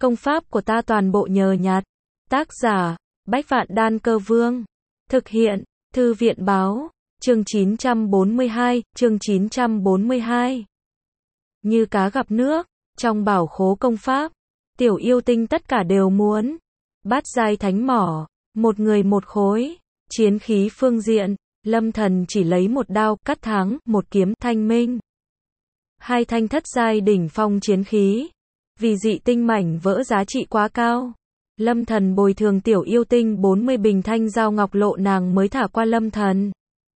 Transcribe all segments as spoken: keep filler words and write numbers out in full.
Công pháp của ta toàn bộ nhờ nhặt. Tác giả, Bách Vạn Đan Cơ Vương. Thực hiện, Thư viện Báo. Chương chín trăm bốn mươi hai, chương chín trăm bốn mươi hai. Như cá gặp nước, trong bảo khố công pháp, tiểu yêu tinh tất cả đều muốn. Bát giai thánh mỏ, một người một khối. Chiến khí phương diện, Lâm Thần chỉ lấy một đao, cắt thắng, một kiếm, thanh minh. Hai thanh thất giai đỉnh phong chiến khí. Vì dị tinh mảnh vỡ giá trị quá cao, Lâm Thần bồi thường tiểu yêu tinh bốn mươi bình thanh dao ngọc lộ nàng mới thả qua Lâm Thần.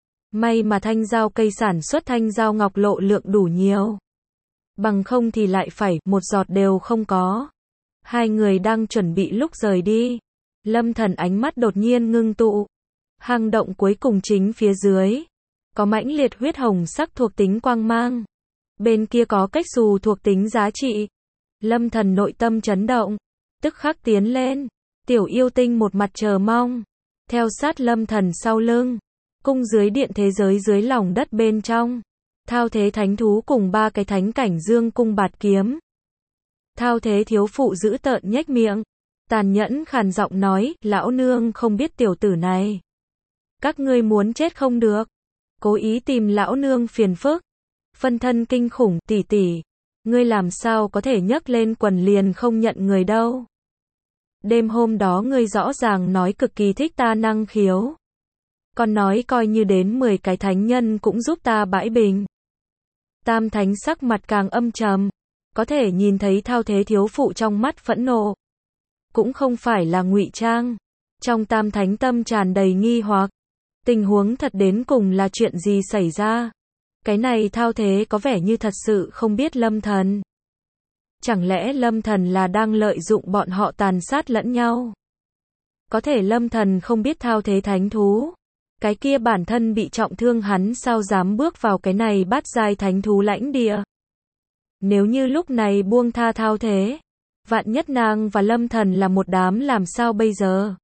May mà thanh dao cây sản xuất thanh dao ngọc lộ lượng đủ nhiều. Bằng không thì lại phải, một giọt đều không có. Hai người đang chuẩn bị lúc rời đi. Lâm Thần ánh mắt đột nhiên ngưng tụ. Hang động cuối cùng chính phía dưới. Có mãnh liệt huyết hồng sắc thuộc tính quang mang. Bên kia có cách xù thuộc tính giá trị. Lâm Thần nội tâm chấn động. Tức khắc tiến lên. Tiểu yêu tinh một mặt chờ mong. Theo sát Lâm Thần sau lưng. Cung dưới điện thế giới dưới lòng đất bên trong. Thao thế thánh thú cùng ba cái thánh cảnh dương cung bạt kiếm. Thao thế thiếu phụ giữ tợn nhếch miệng. Tàn nhẫn khàn giọng nói, lão nương không biết tiểu tử này. Các ngươi muốn chết không được. Cố ý tìm lão nương phiền phức. Phân thân kinh khủng, tỷ tỷ. Ngươi làm sao có thể nhấc lên quần liền không nhận người đâu. Đêm hôm đó ngươi rõ ràng nói cực kỳ thích ta năng khiếu. Còn nói coi như đến mười cái thánh nhân cũng giúp ta bãi bình. Tam thánh sắc mặt càng âm trầm. Có thể nhìn thấy thao thế thiếu phụ trong mắt phẫn nộ. Cũng không phải là ngụy trang. Trong tam thánh tâm tràn đầy nghi hoặc. Tình huống thật đến cùng là chuyện gì xảy ra? Cái này thao thế có vẻ như thật sự không biết Lâm Thần. Chẳng lẽ Lâm Thần là đang lợi dụng bọn họ tàn sát lẫn nhau? Có thể Lâm Thần không biết thao thế thánh thú. Cái kia bản thân bị trọng thương hắn sao dám bước vào cái này bát giai thánh thú lãnh địa? Nếu như lúc này buông tha thao thế, vạn nhất nàng và Lâm Thần là một đám làm sao bây giờ?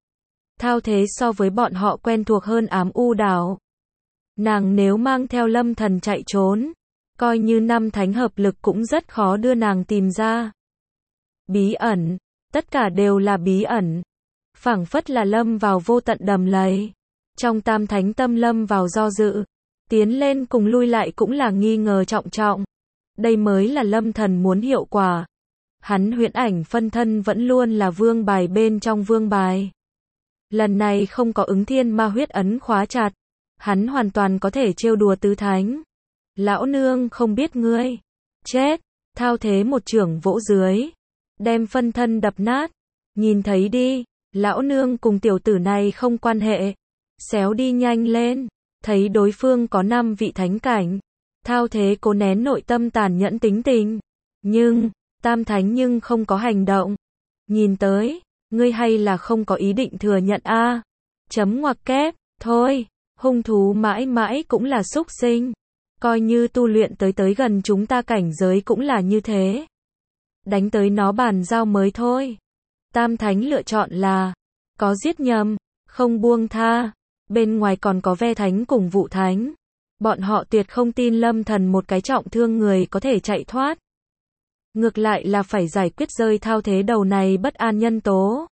Thao thế so với bọn họ quen thuộc hơn ám u đảo. Nàng nếu mang theo Lâm Thần chạy trốn, coi như năm thánh hợp lực cũng rất khó đưa nàng tìm ra. Bí ẩn, tất cả đều là bí ẩn. Phảng phất là lâm vào vô tận đầm lầy. Trong tam thánh tâm lâm vào do dự. Tiến lên cùng lui lại cũng là nghi ngờ trọng trọng. Đây mới là Lâm Thần muốn hiệu quả. Hắn huyễn ảnh phân thân vẫn luôn là vương bài bên trong vương bài. Lần này không có ứng thiên ma huyết ấn khóa chặt. Hắn hoàn toàn có thể trêu đùa tứ thánh. Lão nương không biết ngươi. Chết. Thao thế một chưởng vỗ dưới. Đem phân thân đập nát. Nhìn thấy đi. Lão nương cùng tiểu tử này không quan hệ. Xéo đi nhanh lên. Thấy đối phương có năm vị thánh cảnh. Thao thế cố nén nội tâm tàn nhẫn tính tình. Nhưng, tam thánh nhưng không có hành động. Nhìn tới, ngươi hay là không có ý định thừa nhận a? À? Chấm ngoặc kép, thôi, hung thú mãi mãi cũng là súc sinh. Coi như tu luyện tới tới gần chúng ta cảnh giới cũng là như thế. Đánh tới nó bàn giao mới thôi. Tam thánh lựa chọn là, có giết nhầm, không buông tha. Bên ngoài còn có ve thánh cùng vụ thánh. Bọn họ tuyệt không tin Lâm Thần một cái trọng thương người có thể chạy thoát. Ngược lại là phải giải quyết rơi thao thế đầu này bất an nhân tố.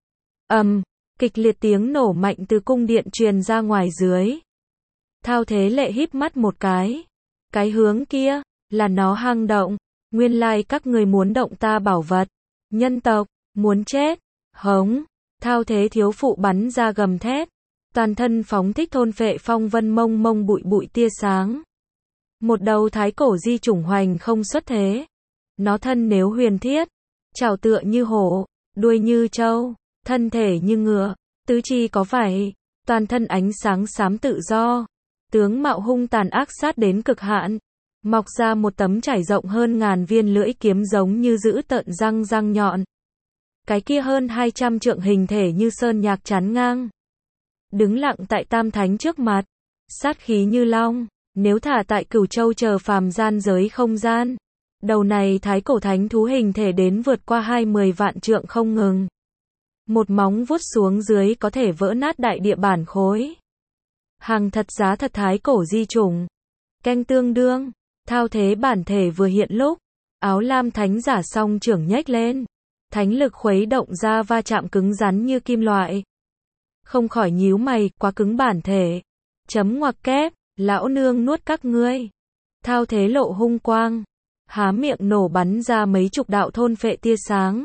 Ầm, um, kịch liệt tiếng nổ mạnh từ cung điện truyền ra ngoài dưới. Thao thế lệ híp mắt một cái. Cái hướng kia, là nó hang động. Nguyên lai các người muốn động ta bảo vật. Nhân tộc, muốn chết. Hống, thao thế thiếu phụ bắn ra gầm thét. Toàn thân phóng thích thôn phệ phong vân mông mông bụi bụi tia sáng. Một đầu thái cổ di chủng hoành không xuất thế. Nó thân nếu huyền thiết, chảo tựa như hổ, đuôi như trâu, thân thể như ngựa, tứ chi có vảy, toàn thân ánh sáng xám tự do. Tướng mạo hung tàn ác sát đến cực hạn. Mọc ra một tấm trải rộng hơn ngàn viên lưỡi kiếm giống như giữ tợn răng răng nhọn. Cái kia hơn hai trăm trượng hình thể như sơn nhạc chắn ngang. Đứng lặng tại tam thánh trước mặt. Sát khí như long. Nếu thả tại Cửu Châu chờ phàm gian giới không gian. Đầu này thái cổ thánh thú hình thể đến vượt qua hai mươi vạn trượng không ngừng. Một móng vuốt xuống dưới có thể vỡ nát đại địa bản khối. Hàng thật giá thật thái cổ di chủng. Canh tương đương. Thao thế bản thể vừa hiện lúc. Áo lam thánh giả song trưởng nhếch lên. thánh lực khuấy động ra va chạm cứng rắn như kim loại. Không khỏi nhíu mày, quá cứng bản thể. Chấm ngoặc kép, lão nương nuốt các ngươi. Thao thế lộ hung quang, há miệng nổ bắn ra mấy chục đạo thôn phệ tia sáng.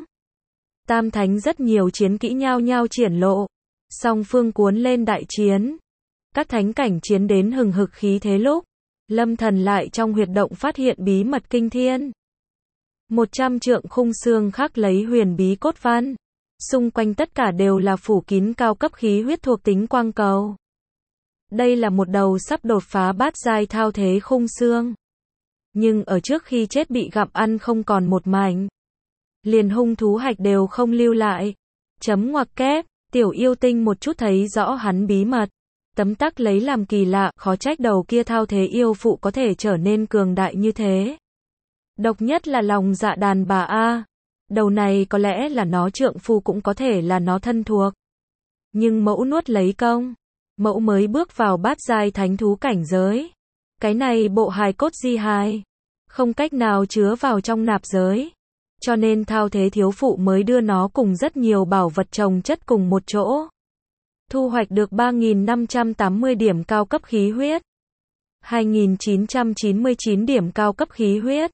Tam thánh rất nhiều chiến kỹ nhao nhao triển lộ, song phương cuốn lên đại chiến. Các thánh cảnh chiến đến hừng hực khí thế lúc, Lâm Thần lại trong huyệt động phát hiện bí mật kinh thiên. Một trăm trượng khung xương khắc lấy huyền bí cốt văn, xung quanh tất cả đều là phủ kín cao cấp khí huyết thuộc tính quang cầu. Đây là một đầu sắp đột phá bát giai thao thế khung xương. Nhưng ở trước khi chết bị gặm ăn không còn một mảnh. Liền hung thú hạch đều không lưu lại. Chấm ngoặc kép, tiểu yêu tinh một chút thấy rõ hắn bí mật. Tấm tắc lấy làm kỳ lạ, khó trách đầu kia thao thế yêu phụ có thể trở nên cường đại như thế. Độc nhất là lòng dạ đàn bà A. Đầu này có lẽ là nó trượng phu cũng có thể là nó thân thuộc. Nhưng mẫu nuốt lấy công. Mẫu mới bước vào bát giai thánh thú cảnh giới. Cái này bộ hài cốt di hài. Không cách nào chứa vào trong nạp giới. Cho nên thao thế thiếu phụ mới đưa nó cùng rất nhiều bảo vật chồng chất cùng một chỗ. Thu hoạch được ba nghìn năm trăm tám mươi điểm cao cấp khí huyết. hai nghìn chín trăm chín mươi chín điểm cao cấp khí huyết.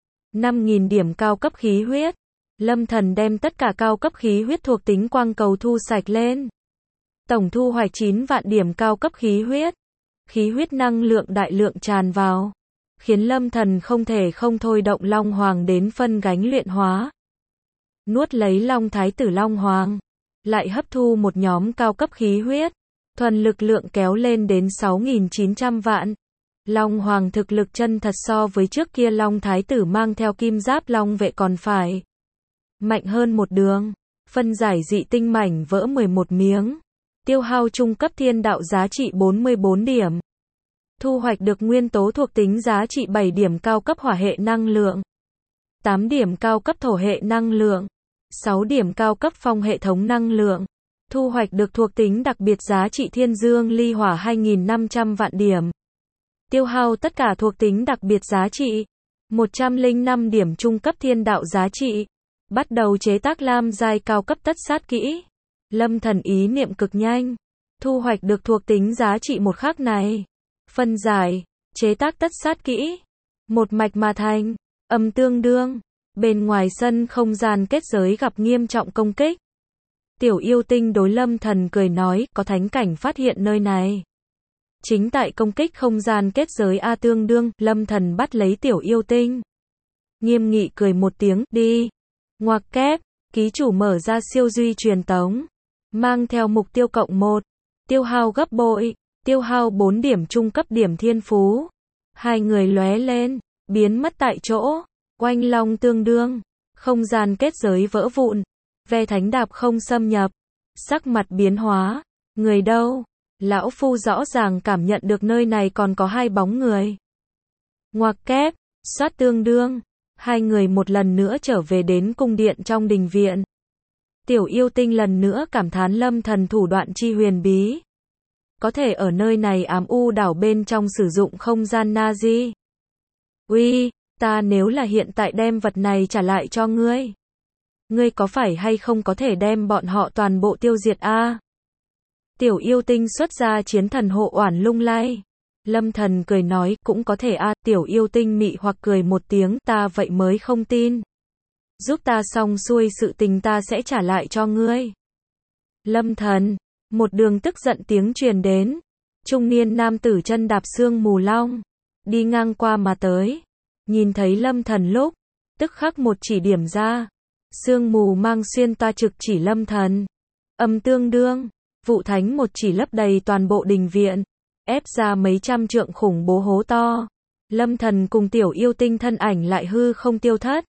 năm nghìn điểm cao cấp khí huyết. Lâm Thần đem tất cả cao cấp khí huyết thuộc tính quang cầu thu sạch lên. Tổng thu hoạch chín vạn điểm cao cấp khí huyết. Khí huyết năng lượng đại lượng tràn vào, khiến Lâm Thần không thể không thôi động Long Hoàng đến phân gánh luyện hóa. Nuốt lấy Long Thái tử Long Hoàng, lại hấp thu một nhóm cao cấp khí huyết, thuần lực lượng kéo lên đến sáu nghìn chín trăm vạn. Long Hoàng thực lực chân thật so với trước kia Long Thái tử mang theo kim giáp Long vệ còn phải mạnh hơn một đường. Phân giải dị tinh mảnh vỡ mười một miếng. Tiêu hao trung cấp thiên đạo giá trị bốn mươi bốn điểm. Thu hoạch được nguyên tố thuộc tính giá trị bảy điểm cao cấp hỏa hệ năng lượng. tám điểm cao cấp thổ hệ năng lượng. sáu điểm cao cấp phong hệ thống năng lượng. Thu hoạch được thuộc tính đặc biệt giá trị thiên dương ly hỏa hai nghìn năm trăm vạn điểm. Tiêu hao tất cả thuộc tính đặc biệt giá trị. một trăm lẻ năm điểm trung cấp thiên đạo giá trị. Bắt đầu chế tác lam giai cao cấp tất sát kỹ. Lâm Thần ý niệm cực nhanh. Thu hoạch được thuộc tính giá trị một khắc này. Phân giải, chế tác tất sát kỹ. Một mạch mà thành, âm tương đương. Bên ngoài sân không gian kết giới gặp nghiêm trọng công kích. Tiểu yêu tinh đối Lâm Thần cười nói, có thánh cảnh phát hiện nơi này. Chính tại công kích không gian kết giới A tương đương, Lâm Thần bắt lấy tiểu yêu tinh. Nghiêm nghị cười một tiếng, đi. Ngoặc kép, ký chủ mở ra siêu duy truyền tống. Mang theo mục tiêu cộng một. Tiêu hao gấp bội. Tiêu hao bốn điểm trung cấp điểm thiên phú. Hai người lóe lên, biến mất tại chỗ. Oanh long tương đương. Không gian kết giới vỡ vụn. Ve thánh đạp không xâm nhập. Sắc mặt biến hóa. Người đâu? Lão phu rõ ràng cảm nhận được nơi này còn có hai bóng người. Ngoặc kép, soát tương đương. Hai người một lần nữa trở về đến cung điện trong đình viện. Tiểu yêu tinh lần nữa cảm thán Lâm Thần thủ đoạn chi huyền bí. Có thể ở nơi này ám u đảo bên trong sử dụng không gian Nazi. Uy, ta nếu là hiện tại đem vật này trả lại cho ngươi. Ngươi có phải hay không có thể đem bọn họ toàn bộ tiêu diệt a? Tiểu yêu tinh xuất ra chiến thần hộ oản lung lay. Lâm Thần cười nói, cũng có thể a. Tiểu yêu tinh mị hoặc cười một tiếng, ta vậy mới không tin. Giúp ta xong xuôi sự tình ta sẽ trả lại cho ngươi. Lâm Thần, một đường tức giận tiếng truyền đến. Trung niên nam tử chân đạp sương mù long, đi ngang qua mà tới. Nhìn thấy Lâm Thần lúc, tức khắc một chỉ điểm ra. Sương mù mang xuyên toa trực chỉ Lâm Thần. Âm tương đương, vụ thánh một chỉ lấp đầy toàn bộ đình viện, ép ra mấy trăm trượng khủng bố hố to. Lâm Thần cùng tiểu yêu tinh thân ảnh lại hư không tiêu thất.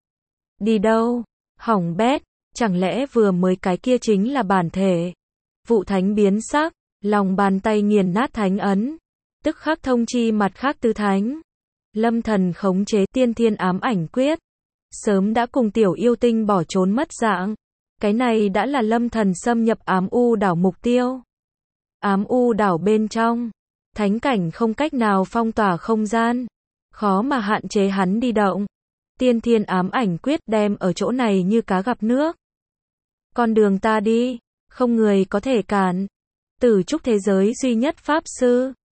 Đi đâu? Hỏng bét, chẳng lẽ vừa mới cái kia chính là bản thể? Vụ thánh biến sắc, lòng bàn tay nghiền nát thánh ấn, tức khắc thông chi mặt khác tứ thánh. Lâm Thần khống chế tiên thiên ám ảnh quyết, sớm đã cùng tiểu yêu tinh bỏ trốn mất dạng. Cái này đã là Lâm Thần xâm nhập ám u đảo mục tiêu. Ám u đảo bên trong, thánh cảnh không cách nào phong tỏa không gian, khó mà hạn chế hắn đi động. Tiên thiên ám ảnh quyết đem ở chỗ này như cá gặp nước. Con đường ta đi, không người có thể cản. Tử trúc thế giới duy nhất pháp sư.